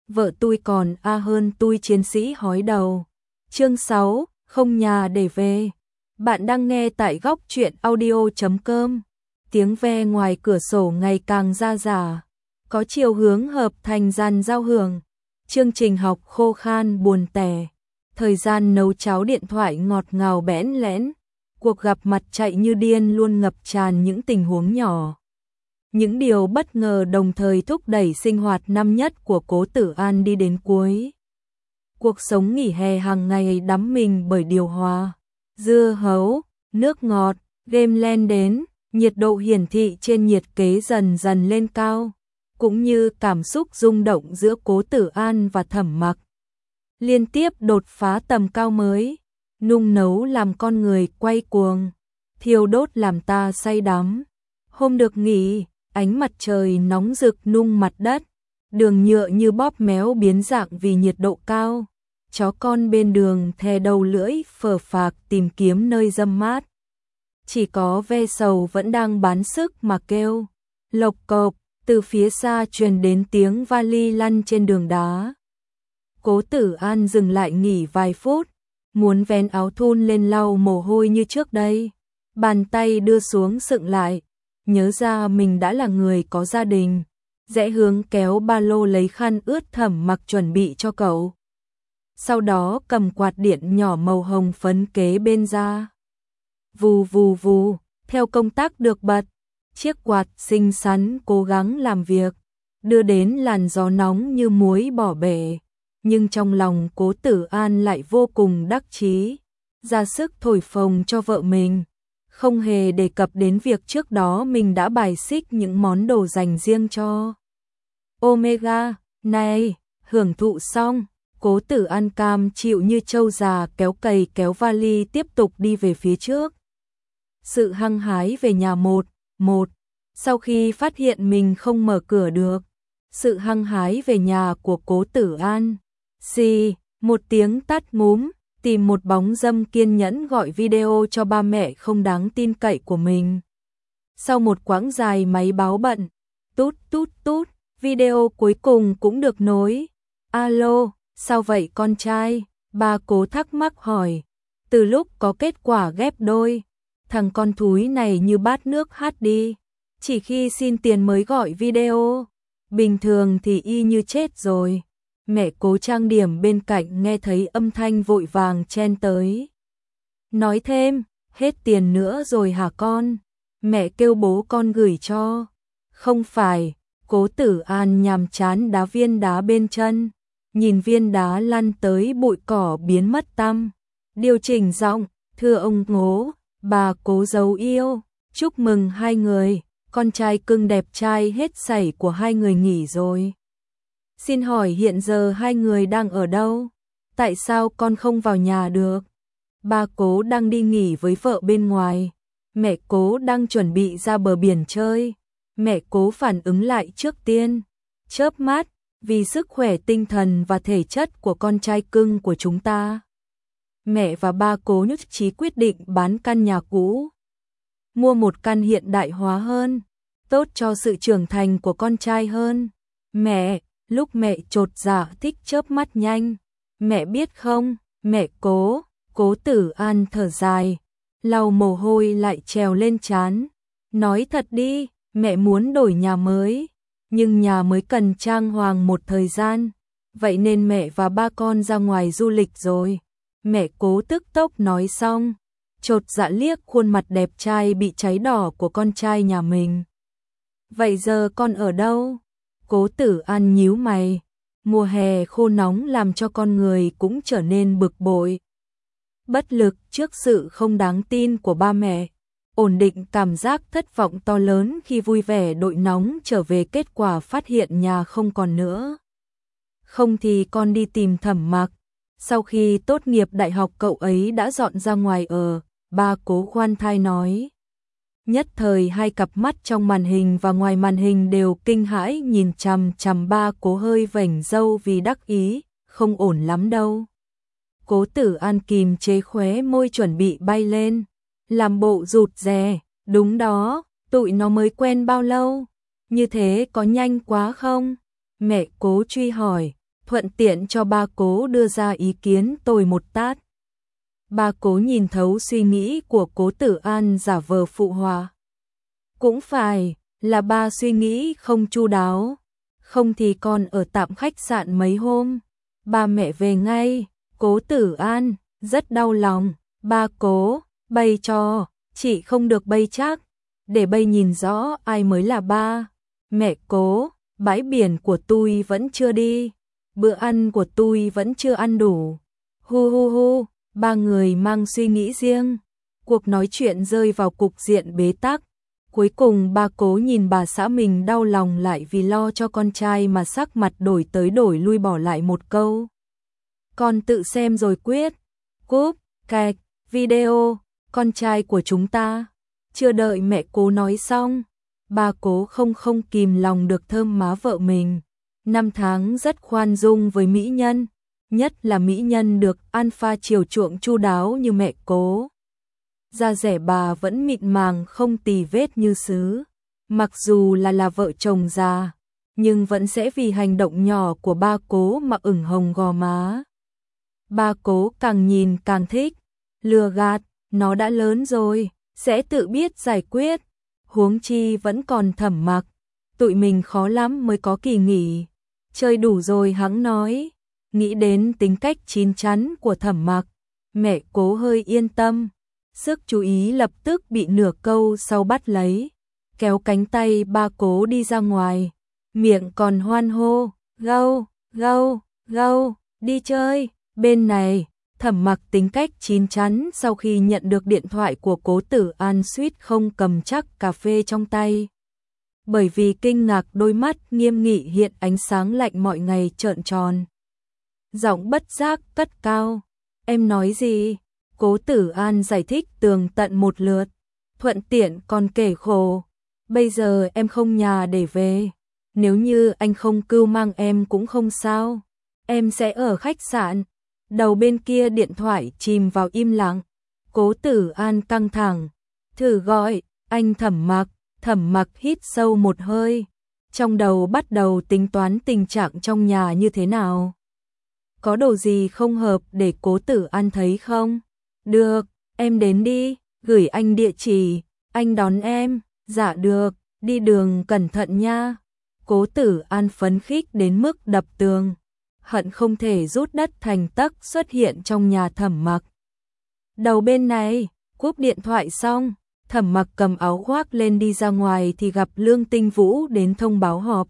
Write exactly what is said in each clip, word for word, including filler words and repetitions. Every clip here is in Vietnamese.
vợ tôi còn a hơn tôi chiến sĩ hói đầu. Chương sáu, không nhà để về. Bạn đang nghe tại góc truyện audio chấm com. Tiếng ve ngoài cửa sổ ngày càng ra rả, có chiều hướng hợp thành dàn giao hưởng. Chương trình học khô khan buồn tẻ. Thời gian nấu cháo điện thoại ngọt ngào bẽn lẽn. Cuộc gặp mặt chạy như điên luôn ngập tràn những tình huống nhỏ. Những điều bất ngờ đồng thời thúc đẩy sinh hoạt năm nhất của Cố Tử An đi đến cuối. Cuộc sống nghỉ hè hàng ngày đắm mình bởi điều hòa, dưa hấu, nước ngọt, game len đến, nhiệt độ hiển thị trên nhiệt kế dần dần lên cao, cũng như cảm xúc rung động giữa Cố Tử An và Thẩm Mặc. Liên tiếp đột phá tầm cao mới, nung nấu làm con người quay cuồng, thiêu đốt làm ta say đắm. Hôm được nghỉ, ánh mặt trời nóng rực nung mặt đất, đường nhựa như bóp méo biến dạng vì nhiệt độ cao. Chó con bên đường thè đầu lưỡi phờ phạc tìm kiếm nơi râm mát. Chỉ có ve sầu vẫn đang bán sức mà kêu. Lộc cộc, từ phía xa truyền đến tiếng vali lăn trên đường đá. Cố Tử An dừng lại nghỉ vài phút, muốn vén áo thun lên lau mồ hôi như trước đây. Bàn tay đưa xuống sựng lại, nhớ ra mình đã là người có gia đình, rẽ hướng kéo ba lô lấy khăn ướt Thẩm Mặc chuẩn bị cho cậu. Sau đó cầm quạt điện nhỏ màu hồng phấn kế bên ra. Vù vù vù, theo công tắc được bật, chiếc quạt xinh xắn cố gắng làm việc, đưa đến làn gió nóng như muối bỏ bể. Nhưng trong lòng Cố Tử An lại vô cùng đắc chí, ra sức thổi phồng cho vợ mình, không hề đề cập đến việc trước đó mình đã bài xích những món đồ dành riêng cho Omega. Này, hưởng thụ xong, Cố Tử An cam chịu như trâu già kéo cày kéo vali tiếp tục đi về phía trước. Sự hăng hái về nhà một, một, sau khi phát hiện mình không mở cửa được. Sự hăng hái về nhà của Cố Tử An. Xì, một tiếng tắt ngúm, tìm một bóng dâm kiên nhẫn gọi video cho ba mẹ không đáng tin cậy của mình. Sau một quãng dài máy báo bận, tút tút tút, video cuối cùng cũng được nối. Alo, sao vậy con trai? Ba Cố thắc mắc hỏi. Từ lúc có kết quả ghép đôi, thằng con thúi này như bát nước hát đi. Chỉ khi xin tiền mới gọi video, bình thường thì y như chết rồi. Mẹ Cố trang điểm bên cạnh nghe thấy âm thanh vội vàng chen tới. Nói thêm, hết tiền nữa rồi hả con? Mẹ kêu bố con gửi cho. Không phải, Cố Tử An nhàm chán đá viên đá bên chân, nhìn viên đá lăn tới bụi cỏ biến mất tăm. Điều chỉnh giọng, thưa ông Ngố, bà Cố dấu yêu, chúc mừng hai người, con trai cưng đẹp trai hết sảy của hai người nghỉ rồi. Xin hỏi hiện giờ hai người đang ở đâu? Tại sao con không vào nhà được? Ba Cố đang đi nghỉ với vợ bên ngoài. Mẹ Cố đang chuẩn bị ra bờ biển chơi. Mẹ Cố phản ứng lại trước tiên, chớp mắt, vì sức khỏe tinh thần và thể chất của con trai cưng của chúng ta. Mẹ và ba Cố nhất trí quyết định bán căn nhà cũ, mua một căn hiện đại hóa hơn, tốt cho sự trưởng thành của con trai hơn. Mẹ, lúc mẹ chột dạ thích chớp mắt nhanh. Mẹ biết không, mẹ Cố, Cố Tử An thở dài, lau mồ hôi lại trèo lên trán. Nói thật đi, mẹ muốn đổi nhà mới, nhưng nhà mới cần trang hoàng một thời gian, vậy nên mẹ và ba con ra ngoài du lịch rồi. Mẹ Cố tức tốc nói xong, chột dạ liếc khuôn mặt đẹp trai bị cháy đỏ của con trai nhà mình. Vậy giờ con ở đâu? Cố Tử An nhíu mày, mùa hè khô nóng làm cho con người cũng trở nên bực bội. Bất lực trước sự không đáng tin của ba mẹ, ổn định cảm giác thất vọng to lớn khi vui vẻ đội nóng trở về kết quả phát hiện nhà không còn nữa. Không thì con đi tìm Thẩm Mặc, sau khi tốt nghiệp đại học cậu ấy đã dọn ra ngoài ở, ba Cố khoan thai nói. Nhất thời hai cặp mắt trong màn hình và ngoài màn hình đều kinh hãi nhìn chằm chằm ba Cố hơi vểnh râu vì đắc ý, không ổn lắm đâu. Cố Tử An kìm chế khóe môi chuẩn bị bay lên, làm bộ rụt rè, đúng đó, tụi nó mới quen bao lâu, như thế có nhanh quá không? Mẹ Cố truy hỏi, thuận tiện cho ba Cố đưa ra ý kiến tôi một tát. Ba Cố nhìn thấu suy nghĩ của Cố Tử An, giả vờ phụ họa. Cũng phải, là ba suy nghĩ không chu đáo, không thì con ở tạm khách sạn mấy hôm, ba mẹ về ngay. Cố Tử An rất đau lòng. Ba Cố, bày cho, chị không được bày chắc, để bày nhìn rõ ai mới là ba. Mẹ Cố, bãi biển của tôi vẫn chưa đi, bữa ăn của tôi vẫn chưa ăn đủ. Hu hu hu, ba người mang suy nghĩ riêng. Cuộc nói chuyện rơi vào cục diện bế tắc. Cuối cùng ba Cố nhìn bà xã mình đau lòng lại vì lo cho con trai mà sắc mặt đổi tới đổi lui, bỏ lại một câu: con tự xem rồi quyết. Cúp, cạch, video, con trai của chúng ta. Chưa đợi mẹ Cố nói xong, ba Cố không không kìm lòng được thơm má vợ mình. Năm tháng rất khoan dung với mỹ nhân, nhất là mỹ nhân được alpha chiều chuộng chu đáo như mẹ Cố. Da dẻ bà vẫn mịn màng không tì vết như sứ. Mặc dù là là vợ chồng già, nhưng vẫn sẽ vì hành động nhỏ của ba Cố mà ửng hồng gò má. Ba Cố càng nhìn càng thích. Lừa gạt, nó đã lớn rồi, sẽ tự biết giải quyết. Huống chi vẫn còn Thẩm Mặc, tụi mình khó lắm mới có kỳ nghỉ. Chơi đủ rồi hẵng nói. Nghĩ đến tính cách chín chắn của Thẩm Mặc, mẹ Cố hơi yên tâm. Sức chú ý lập tức bị nửa câu sau bắt lấy, kéo cánh tay ba Cố đi ra ngoài, miệng còn hoan hô: gâu, gâu, gâu, đi chơi. Bên này, Thẩm Mặc tính cách chín chắn, sau khi nhận được điện thoại của Cố Tử An suýt không cầm chắc cà phê trong tay. Bởi vì kinh ngạc, đôi mắt nghiêm nghị hiện ánh sáng lạnh mọi ngày trợn tròn. Giọng bất giác cất cao: em nói gì? Cố Tử An giải thích tường tận một lượt, thuận tiện còn kể khổ. Bây giờ em không nhà để về, nếu như anh không cưu mang em cũng không sao, em sẽ ở khách sạn. Đầu bên kia điện thoại chìm vào im lặng. Cố Tử An căng thẳng, thử gọi: anh Thẩm Mặc. Thẩm Mặc hít sâu một hơi, trong đầu bắt đầu tính toán tình trạng trong nhà như thế nào. Có đồ gì không hợp để Cố Tử An thấy không? Được, em đến đi, gửi anh địa chỉ, anh đón em. Dạ được, đi đường cẩn thận nha. Cố Tử An phấn khích đến mức đập tường, hận không thể rút đất thành tấc xuất hiện trong nhà Thẩm Mặc. Đầu bên này, cúp điện thoại xong, Thẩm Mặc cầm áo khoác lên đi ra ngoài thì gặp Lương Tinh Vũ đến thông báo họp.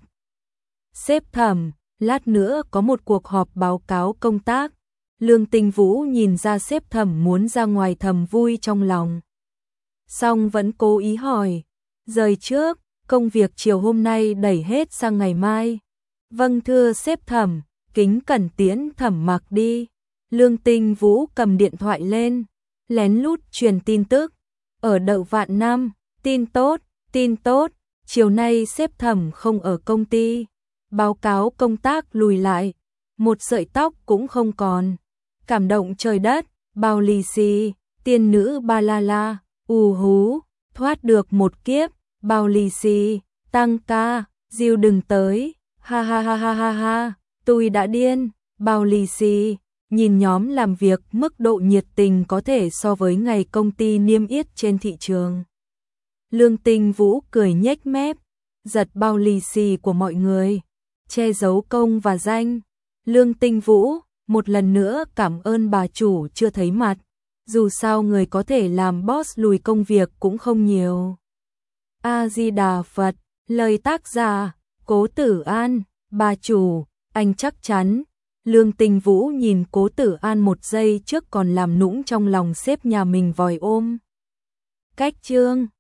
Sếp Thẩm, lát nữa có một cuộc họp báo cáo công tác. Lương Tinh Vũ nhìn ra sếp Thẩm muốn ra ngoài thầm vui trong lòng. Xong vẫn cố ý hỏi: rời trước, công việc chiều hôm nay đẩy hết sang ngày mai. Vâng thưa sếp Thẩm, kính cẩn tiễn Thẩm Mặc đi. Lương Tinh Vũ cầm điện thoại lên, lén lút truyền tin tức. Ở Đậu Vạn Nam, tin tốt, tin tốt, chiều nay sếp Thẩm không ở công ty. Báo cáo công tác lùi lại, một sợi tóc cũng không còn. Cảm động trời đất, bao lì xì, tiên nữ ba la la, ù hú, thoát được một kiếp, bao lì xì, tăng ca, Diêu đừng tới, ha ha ha ha ha ha, tôi đã điên, bao lì xì. Nhìn nhóm làm việc mức độ nhiệt tình có thể so với ngày công ty niêm yết trên thị trường. Lương Tinh Vũ cười nhếch mép, giật bao lì xì của mọi người, che giấu công và danh. Lương Tinh Vũ, một lần nữa cảm ơn bà chủ chưa thấy mặt, dù sao người có thể làm boss lùi công việc cũng không nhiều. A Di Đà Phật, lời tác giả, Cố Tử An. Bà chủ, anh chắc chắn. Lương Tinh Vũ nhìn Cố Tử An một giây trước còn làm nũng trong lòng xếp nhà mình vòi ôm. Cách chương